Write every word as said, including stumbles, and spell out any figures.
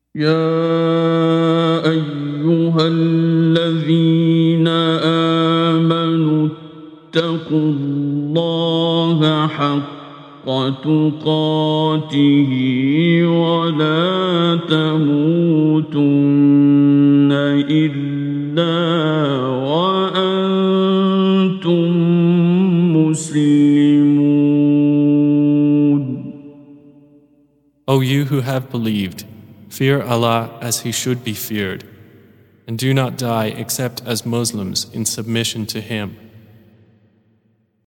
يا أيها الذين آمنوا اتقوا الله حق تقاته ولا تموتن إلا وأنتم مسلمون. O you who have believed, fear Allah as He should be feared, and do not die except as Muslims in submission to Him.